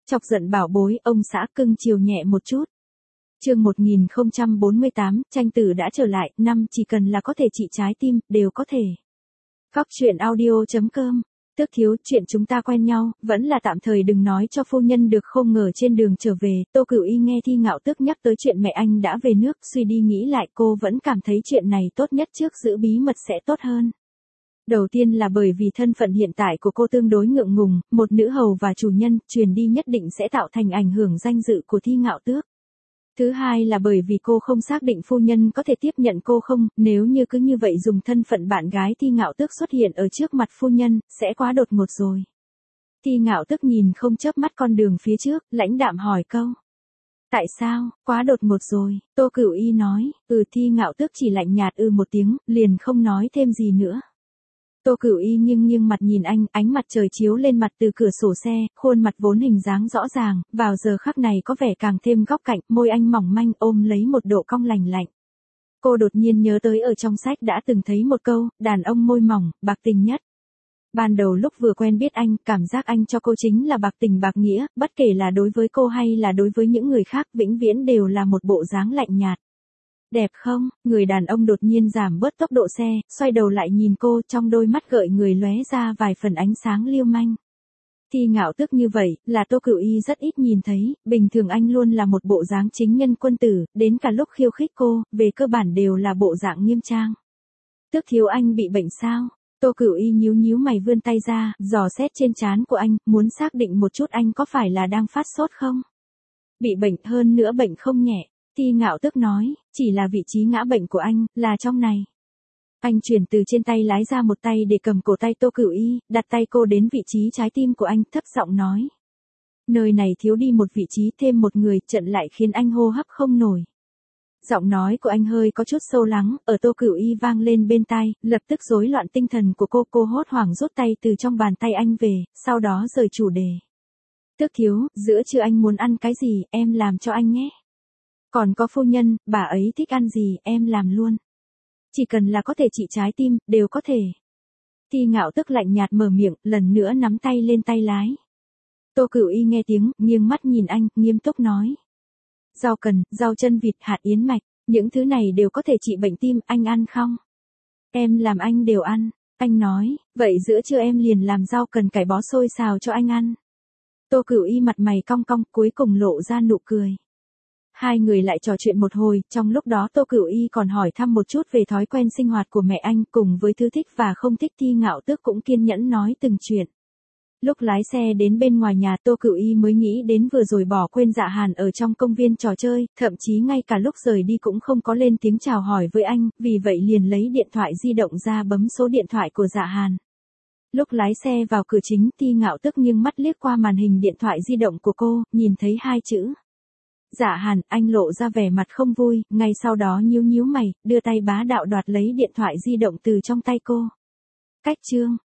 Chọc giận bảo bối, ông xã cưng chiều nhẹ một chút. Chương 1048, tranh tử đã trở lại, năm chỉ cần là có thể trị trái tim, đều có thể. Góc truyện audio.com. Tước thiếu, chuyện chúng ta quen nhau, vẫn là tạm thời đừng nói cho phu nhân được, không ngờ trên đường trở về, Tô Cửu Y nghe Thi Ngạo Tước nhắc tới chuyện mẹ anh đã về nước, suy đi nghĩ lại cô vẫn cảm thấy chuyện này tốt nhất trước giữ bí mật sẽ tốt hơn. Đầu tiên là bởi vì thân phận hiện tại của cô tương đối ngượng ngùng, một nữ hầu và chủ nhân, truyền đi nhất định sẽ tạo thành ảnh hưởng danh dự của Thi Ngạo Tước. Thứ hai là bởi vì cô không xác định phu nhân có thể tiếp nhận cô không, nếu như cứ như vậy dùng thân phận bạn gái Thi Ngạo Tước xuất hiện ở trước mặt phu nhân, sẽ quá đột ngột rồi. Thi Ngạo Tước nhìn không chớp mắt con đường phía trước, lãnh đạm hỏi câu. Tại sao, quá đột ngột rồi, Tô Cửu Y nói, Thi Ngạo Tước chỉ lạnh nhạt một tiếng, liền không nói thêm gì nữa. Tô Cửu Y nghiêng mặt nhìn anh, ánh mặt trời chiếu lên mặt từ cửa sổ xe, khuôn mặt vốn hình dáng rõ ràng, vào giờ khắc này có vẻ càng thêm góc cạnh, môi anh mỏng manh ôm lấy một độ cong lành lạnh. Cô đột nhiên nhớ tới ở trong sách đã từng thấy một câu, đàn ông môi mỏng, bạc tình nhất. Ban đầu lúc vừa quen biết anh, cảm giác anh cho cô chính là bạc tình bạc nghĩa, bất kể là đối với cô hay là đối với những người khác, vĩnh viễn đều là một bộ dáng lạnh nhạt. Đẹp không? Người đàn ông đột nhiên giảm bớt tốc độ xe, xoay đầu lại nhìn cô, trong đôi mắt gợi người lóe ra vài phần ánh sáng lưu manh. Thi Ngạo Tước như vậy, là Tô Cửu Y rất ít nhìn thấy, bình thường anh luôn là một bộ dáng chính nhân quân tử, đến cả lúc khiêu khích cô, về cơ bản đều là bộ dạng nghiêm trang. Tước thiếu, anh bị bệnh sao? Tô Cửu Y nhíu mày vươn tay ra, dò xét trên trán của anh, muốn xác định một chút anh có phải là đang phát sốt không? Bị bệnh, hơn nữa bệnh không nhẹ. Thi Ngạo Tước nói, chỉ là vị trí ngã bệnh của anh, là trong này. Anh chuyển từ trên tay lái ra một tay để cầm cổ tay Tô Cửu Y, đặt tay cô đến vị trí trái tim của anh, thấp giọng nói. Nơi này thiếu đi một vị trí, thêm một người, trận lại khiến anh hô hấp không nổi. Giọng nói của anh hơi có chút sâu lắng, ở Tô Cửu Y vang lên bên tai, lập tức rối loạn tinh thần của cô hốt hoảng rút tay từ trong bàn tay anh về, sau đó rời chủ đề. Tước thiếu, giữa trưa anh muốn ăn cái gì, em làm cho anh nhé. Còn có phu nhân, bà ấy thích ăn gì, em làm luôn. Chỉ cần là có thể trị trái tim, đều có thể. Thi Ngạo Tước lạnh nhạt mở miệng, lần nữa nắm tay lên tay lái. Tô Cửu Y nghe tiếng, nghiêng mắt nhìn anh, nghiêm túc nói. Rau cần, rau chân vịt, hạt yến mạch, những thứ này đều có thể trị bệnh tim, anh ăn không? Em làm anh đều ăn. Anh nói, vậy giữa trưa em liền làm rau cần cải bó xôi xào cho anh ăn. Tô Cửu Y mặt mày cong cong, cuối cùng lộ ra nụ cười. Hai người lại trò chuyện một hồi, trong lúc đó Tô Cửu Y còn hỏi thăm một chút về thói quen sinh hoạt của mẹ anh, cùng với thứ thích và không thích. Thi Ngạo Tước cũng kiên nhẫn nói từng chuyện. Lúc lái xe đến bên ngoài nhà, Tô Cửu Y mới nghĩ đến vừa rồi bỏ quên Dạ Hàn ở trong công viên trò chơi, thậm chí ngay cả lúc rời đi cũng không có lên tiếng chào hỏi với anh, vì vậy liền lấy điện thoại di động ra bấm số điện thoại của Dạ Hàn. Lúc lái xe vào cửa chính, Thi Ngạo Tước nghiêng mắt liếc qua màn hình điện thoại di động của cô, nhìn thấy hai chữ. Dạ Hàn, anh lộ ra vẻ mặt không vui, ngay sau đó nhíu mày, đưa tay bá đạo đoạt lấy điện thoại di động từ trong tay cô. Cách chương.